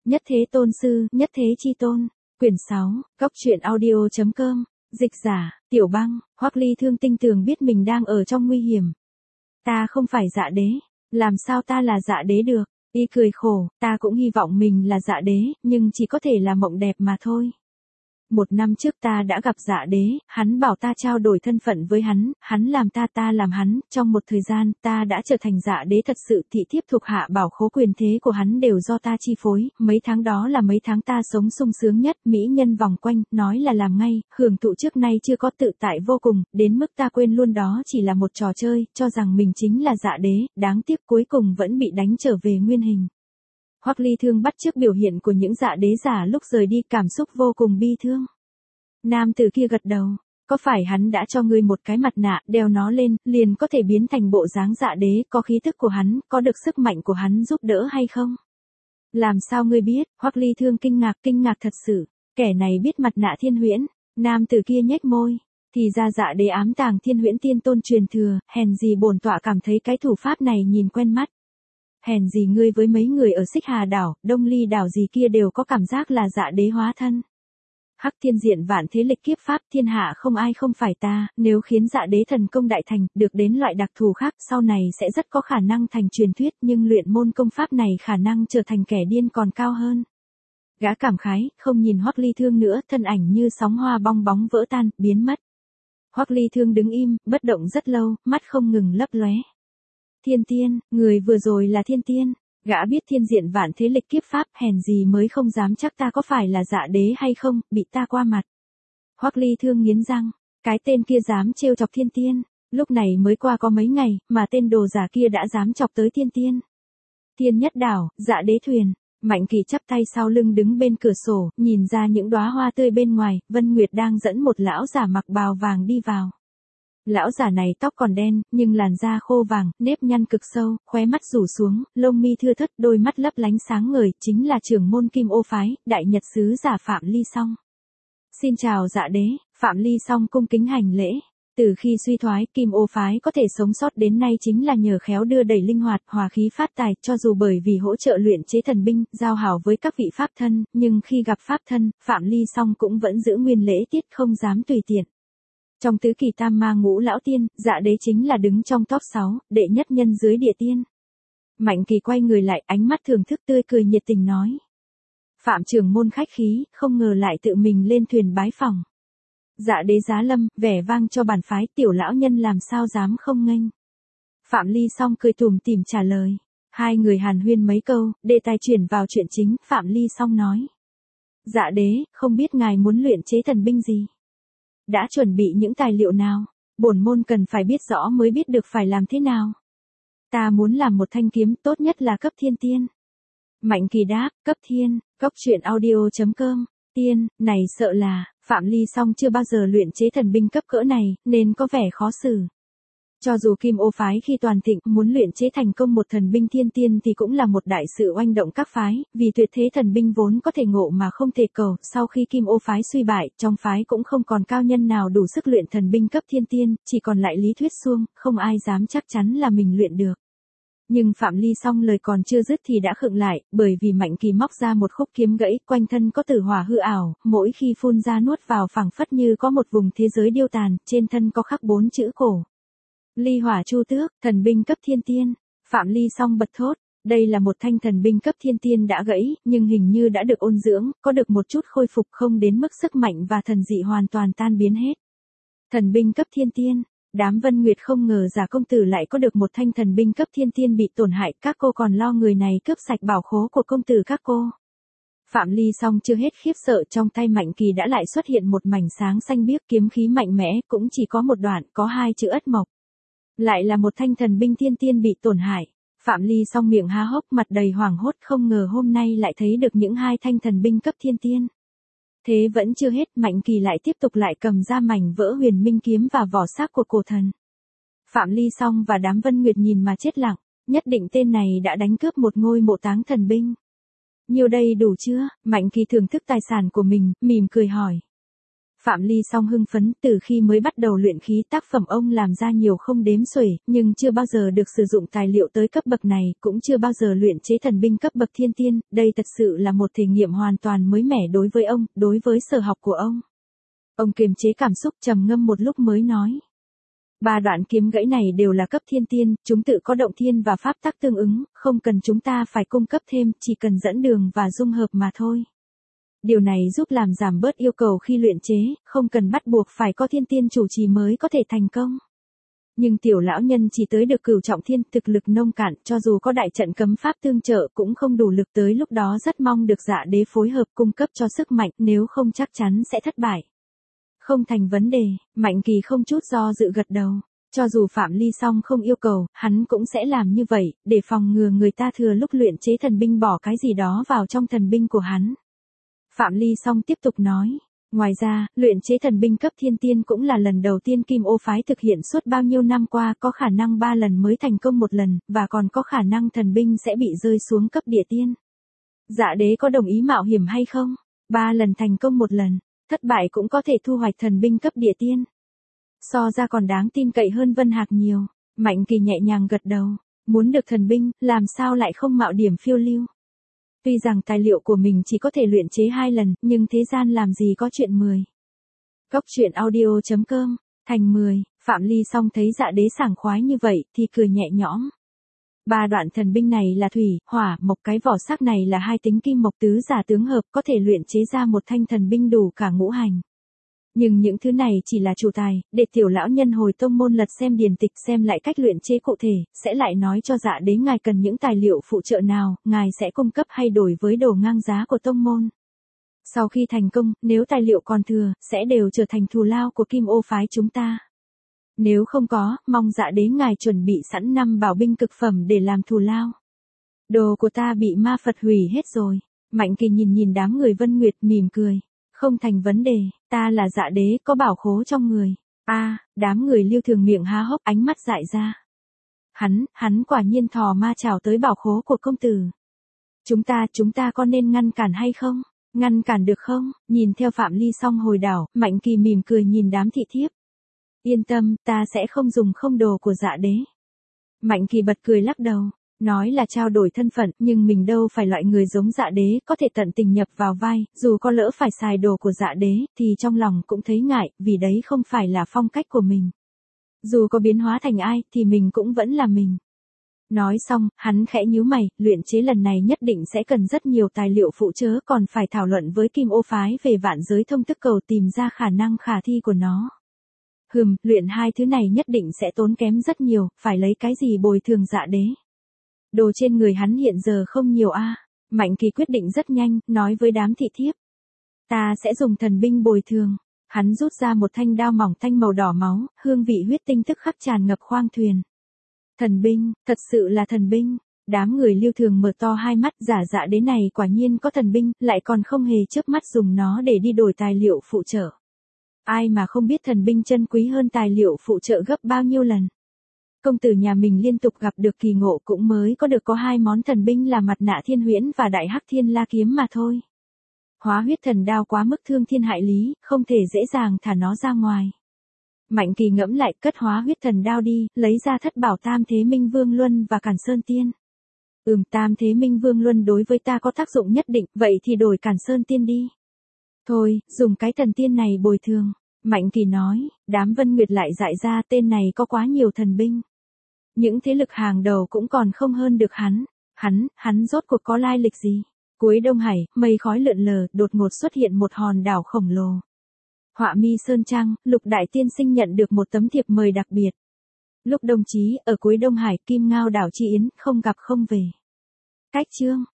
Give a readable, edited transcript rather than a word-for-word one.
Nhất thế tôn sư, nhất thế chi tôn. Quyển 6, Cốc truyện audio.com. Dịch giả, Tiểu Băng. Hoắc Ly Thương tinh tường biết mình đang ở trong nguy hiểm. Ta không phải dạ đế, làm sao ta là dạ đế được? Y cười khổ, ta cũng hy vọng mình là dạ đế, nhưng chỉ có thể là mộng đẹp mà thôi. 1 năm trước ta đã gặp dạ đế, hắn bảo ta trao đổi thân phận với hắn làm ta làm hắn, trong một thời gian, ta đã trở thành dạ đế thật sự, thị thiếp thuộc hạ bảo khố quyền thế của hắn đều do ta chi phối, mấy tháng đó là mấy tháng ta sống sung sướng nhất, mỹ nhân vòng quanh, nói là làm ngay, hưởng thụ trước nay chưa có tự tại vô cùng, đến mức ta quên luôn đó chỉ là một trò chơi, cho rằng mình chính là dạ đế, đáng tiếc cuối cùng vẫn bị đánh trở về nguyên hình. Hoắc Ly Thương bắt chước biểu hiện của những dạ đế giả lúc rời đi, cảm xúc vô cùng bi thương. Nam tử kia gật đầu, có phải hắn đã cho ngươi một cái mặt nạ, đeo nó lên, liền có thể biến thành bộ dáng dạ đế, có khí thức của hắn, có được sức mạnh của hắn giúp đỡ hay không? Làm sao ngươi biết? Hoắc Ly Thương kinh ngạc thật sự, kẻ này biết mặt nạ Thiên Huyễn. Nam tử kia nhếch môi, thì ra dạ đế ám tàng Thiên Huyễn tiên tôn truyền thừa, hèn gì bổn tọa cảm thấy cái thủ pháp này nhìn quen mắt. Hèn gì ngươi với mấy người ở Xích Hà đảo, Đông Ly đảo gì kia đều có cảm giác là dạ đế hóa thân. Hắc thiên diện vạn thế lịch kiếp pháp, thiên hạ không ai không phải ta, nếu khiến dạ đế thần công đại thành, được đến loại đặc thù khác, sau này sẽ rất có khả năng thành truyền thuyết, nhưng luyện môn công pháp này khả năng trở thành kẻ điên còn cao hơn. Gã cảm khái, không nhìn Hoắc Ly Thương nữa, thân ảnh như sóng hoa bong bóng vỡ tan, biến mất. Hoắc Ly Thương đứng im, bất động rất lâu, mắt không ngừng lấp lóe. Thiên tiên, người vừa rồi là thiên tiên. Gã biết thiên diện vạn thế lịch kiếp pháp, hèn gì mới không dám chắc ta có phải là dạ đế hay không, bị ta qua mặt. Hoắc Ly Thương nghiến răng, cái tên kia dám trêu chọc thiên tiên, lúc này mới qua có mấy ngày, mà tên đồ giả kia đã dám chọc tới thiên tiên. Thiên nhất đảo, dạ đế thuyền, Mạnh Kỳ chắp tay sau lưng đứng bên cửa sổ, nhìn ra những đóa hoa tươi bên ngoài, Vân Nguyệt đang dẫn một lão giả mặc bào vàng đi vào. Lão giả này tóc còn đen, nhưng làn da khô vàng, nếp nhăn cực sâu, khóe mắt rủ xuống, lông mi thưa thớt, đôi mắt lấp lánh sáng ngời, chính là trưởng môn Kim Ô phái, đại nhật sứ giả Phạm Ly Song. Xin chào dạ đế. Phạm Ly Song cung kính hành lễ. Từ khi suy thoái, Kim Ô phái có thể sống sót đến nay chính là nhờ khéo đưa đẩy linh hoạt, hòa khí phát tài, cho dù bởi vì hỗ trợ luyện chế thần binh, giao hảo với các vị pháp thân, nhưng khi gặp pháp thân, Phạm Ly Song cũng vẫn giữ nguyên lễ tiết, không dám tùy tiện. Trong tứ kỳ tam ma ngũ lão tiên, dạ đế chính là đứng trong top 6, đệ nhất nhân dưới địa tiên. Mạnh Kỳ quay người lại, ánh mắt thưởng thức tươi cười nhiệt tình nói. Phạm trưởng môn khách khí, không ngờ lại tự mình lên thuyền bái phỏng. Dạ đế giá lâm, vẻ vang cho bản phái, tiểu lão nhân làm sao dám không nghênh. Phạm Ly Song cười tủm tỉm trả lời. Hai người hàn huyên mấy câu, đề tài chuyển vào chuyện chính, Phạm Ly Song nói. Dạ đế, không biết ngài muốn luyện chế thần binh gì? Đã chuẩn bị những tài liệu nào? Bổn môn cần phải biết rõ mới biết được phải làm thế nào. Ta muốn làm một thanh kiếm, tốt nhất là cấp thiên tiên. Mạnh Kỳ đáp, cấp thiên. Cốc truyện audio.com. Tiên, này sợ là, Phạm Ly Song chưa bao giờ luyện chế thần binh cấp cỡ này, nên có vẻ khó xử. Cho dù Kim Ô phái khi toàn thịnh muốn luyện chế thành công một thần binh thiên tiên thì cũng là một đại sự oanh động các phái, vì tuyệt thế thần binh vốn có thể ngộ mà không thể cầu, sau khi Kim Ô phái suy bại, trong phái cũng không còn cao nhân nào đủ sức luyện thần binh cấp thiên tiên, chỉ còn lại Lý Thuyết Xuông, không ai dám chắc chắn là mình luyện được. Nhưng Phạm Ly Song lời còn chưa dứt thì đã khựng lại, bởi vì Mạnh Kỳ móc ra một khúc kiếm gãy, quanh thân có tử hỏa hư ảo, mỗi khi phun ra nuốt vào phảng phất như có một vùng thế giới điêu tàn, trên thân có khắc 4 chữ cổ. Ly hỏa chu tước, thần binh cấp thiên tiên. Phạm Ly Song bật thốt, đây là một thanh thần binh cấp thiên tiên đã gãy, nhưng hình như đã được ôn dưỡng, có được một chút khôi phục, không đến mức sức mạnh và thần dị hoàn toàn tan biến hết. Thần binh cấp thiên tiên. Đám Vân Nguyệt không ngờ giả công tử lại có được một thanh thần binh cấp thiên tiên bị tổn hại, các cô còn lo người này cướp sạch bảo khố của công tử các cô. Phạm Ly Song chưa hết khiếp sợ, trong tay Mạnh Kỳ đã lại xuất hiện một mảnh sáng xanh biếc, kiếm khí mạnh mẽ, cũng chỉ có một đoạn, có 2 chữ ất mộc. Lại là một thanh thần binh thiên tiên bị tổn hại. Phạm Ly Song miệng há hốc, mặt đầy hoảng hốt, không ngờ hôm nay lại thấy được những 2 thanh thần binh cấp thiên tiên. Thế vẫn chưa hết, Mạnh Kỳ lại tiếp tục lại cầm ra mảnh vỡ huyền minh kiếm và vỏ xác của cổ thần. Phạm Ly Song và đám Vân Nguyệt nhìn mà chết lặng, nhất định tên này đã đánh cướp một ngôi mộ táng thần binh. Nhiều đây đủ chưa? Mạnh Kỳ thưởng thức tài sản của mình, mỉm cười hỏi. Phạm Ly Song hưng phấn, từ khi mới bắt đầu luyện khí tác phẩm ông làm ra nhiều không đếm xuể, nhưng chưa bao giờ được sử dụng tài liệu tới cấp bậc này, cũng chưa bao giờ luyện chế thần binh cấp bậc thiên tiên, đây thật sự là một thể nghiệm hoàn toàn mới mẻ đối với ông, đối với sở học của ông. Ông kiềm chế cảm xúc trầm ngâm một lúc mới nói. 3 đoạn kiếm gãy này đều là cấp thiên tiên, chúng tự có động thiên và pháp tắc tương ứng, không cần chúng ta phải cung cấp thêm, chỉ cần dẫn đường và dung hợp mà thôi. Điều này giúp làm giảm bớt yêu cầu khi luyện chế, không cần bắt buộc phải có thiên tiên chủ trì mới có thể thành công. Nhưng tiểu lão nhân chỉ tới được cửu trọng thiên, thực lực nông cạn, cho dù có đại trận cấm pháp tương trợ cũng không đủ lực, tới lúc đó rất mong được Dạ Đế phối hợp cung cấp cho sức mạnh, nếu không chắc chắn sẽ thất bại. Không thành vấn đề, Mạnh Kỳ không chút do dự gật đầu. Cho dù Phạm Ly Song không yêu cầu, hắn cũng sẽ làm như vậy, để phòng ngừa người ta thừa lúc luyện chế thần binh bỏ cái gì đó vào trong thần binh của hắn. Phạm Ly Song tiếp tục nói, ngoài ra, luyện chế thần binh cấp thiên tiên cũng là lần đầu tiên Kim Ô phái thực hiện suốt bao nhiêu năm qua, có khả năng 3 lần mới thành công 1 lần, và còn có khả năng thần binh sẽ bị rơi xuống cấp địa tiên. Dạ Đế có đồng ý mạo hiểm hay không? 3 lần thành công 1 lần, thất bại cũng có thể thu hoạch thần binh cấp địa tiên. So ra còn đáng tin cậy hơn Vân Hạc nhiều. Mạnh Kỳ nhẹ nhàng gật đầu, muốn được thần binh, làm sao lại không mạo điểm phiêu lưu. Tuy rằng tài liệu của mình chỉ có thể luyện chế 2 lần, nhưng thế gian làm gì có chuyện 10. Góc truyện audio.com, thành 10, Phạm Ly Song thấy Dạ Đế sảng khoái như vậy, thì cười nhẹ nhõm. 3 đoạn thần binh này là thủy, hỏa, mộc, cái vỏ sắc này là 2 tính kim mộc tứ giả tướng hợp, có thể luyện chế ra một thanh thần binh đủ cả ngũ hành. Nhưng những thứ này chỉ là chủ tài, để tiểu lão nhân hồi tông môn lật xem điển tịch xem lại cách luyện chế cụ thể, sẽ lại nói cho Dạ Đế ngài cần những tài liệu phụ trợ nào, ngài sẽ cung cấp hay đổi với đồ ngang giá của tông môn. Sau khi thành công, nếu tài liệu còn thừa, sẽ đều trở thành thù lao của Kim Ô phái chúng ta. Nếu không có, mong Dạ Đế ngài chuẩn bị sẵn 5 bảo binh cực phẩm để làm thù lao. Đồ của ta bị ma Phật hủy hết rồi. Mạnh Kỳ nhìn đám người Vân Nguyệt mỉm cười. Không thành vấn đề, ta là Dạ Đế, có bảo khố trong người. Đám người Lưu Thường miệng há hốc, ánh mắt dại ra. Hắn quả nhiên thò ma chảo tới bảo khố của công tử. Chúng ta có nên ngăn cản hay không? Ngăn cản được không? Nhìn theo Phạm Ly Song hồi đảo, Mạnh Kỳ mỉm cười nhìn đám thị thiếp. Yên tâm, ta sẽ không dùng không đồ của Dạ Đế. Mạnh Kỳ bật cười lắc đầu. Nói là trao đổi thân phận, nhưng mình đâu phải loại người giống Dạ Đế, có thể tận tình nhập vào vai, dù có lỡ phải xài đồ của Dạ Đế, thì trong lòng cũng thấy ngại, vì đấy không phải là phong cách của mình. Dù có biến hóa thành ai, thì mình cũng vẫn là mình. Nói xong, hắn khẽ nhíu mày, luyện chế lần này nhất định sẽ cần rất nhiều tài liệu phụ chớ, còn phải thảo luận với Kim Ô phái về vạn giới thông thức cầu tìm ra khả năng khả thi của nó. Luyện 2 thứ này nhất định sẽ tốn kém rất nhiều, phải lấy cái gì bồi thường Dạ Đế. Đồ trên người hắn hiện giờ không nhiều Mạnh Kỳ quyết định rất nhanh, nói với đám thị thiếp. Ta sẽ dùng thần binh bồi thường. Hắn rút ra một thanh đao mỏng tanh màu đỏ máu, hương vị huyết tinh tức khắc tràn ngập khoang thuyền. Thần binh, thật sự là thần binh. Đám người Lưu Thường mở to hai mắt, Dạ Đế này quả nhiên có thần binh, lại còn không hề chớp mắt dùng nó để đi đổi tài liệu phụ trợ. Ai mà không biết thần binh chân quý hơn tài liệu phụ trợ gấp bao nhiêu lần. Công tử nhà mình liên tục gặp được kỳ ngộ cũng mới có 2 món thần binh là mặt nạ thiên huyễn và đại hắc thiên la kiếm mà thôi. Hóa huyết thần đao quá mức thương thiên hại lý, không thể dễ dàng thả nó ra ngoài. Mạnh Kỳ ngẫm lại, cất hóa huyết thần đao đi, lấy ra thất bảo Tam Thế Minh Vương Luân và Cản Sơn Tiên. Tam Thế Minh Vương Luân đối với ta có tác dụng nhất định, vậy thì đổi Cản Sơn Tiên đi. Thôi, dùng cái thần tiên này bồi thường. Mạnh Kỳ nói, đám Vân Nguyệt lại dại ra, tên này có quá nhiều thần binh. Những thế lực hàng đầu cũng còn không hơn được hắn. Hắn rốt cuộc có lai lịch gì? Cuối Đông Hải, mây khói lượn lờ, đột ngột xuất hiện một hòn đảo khổng lồ. Họa mi sơn trang, Lục Đại Tiên Sinh nhận được một tấm thiệp mời đặc biệt. Lúc đồng chí, ở cuối Đông Hải, Kim Ngao đảo Chi Yến, không gặp không về. Cách chương.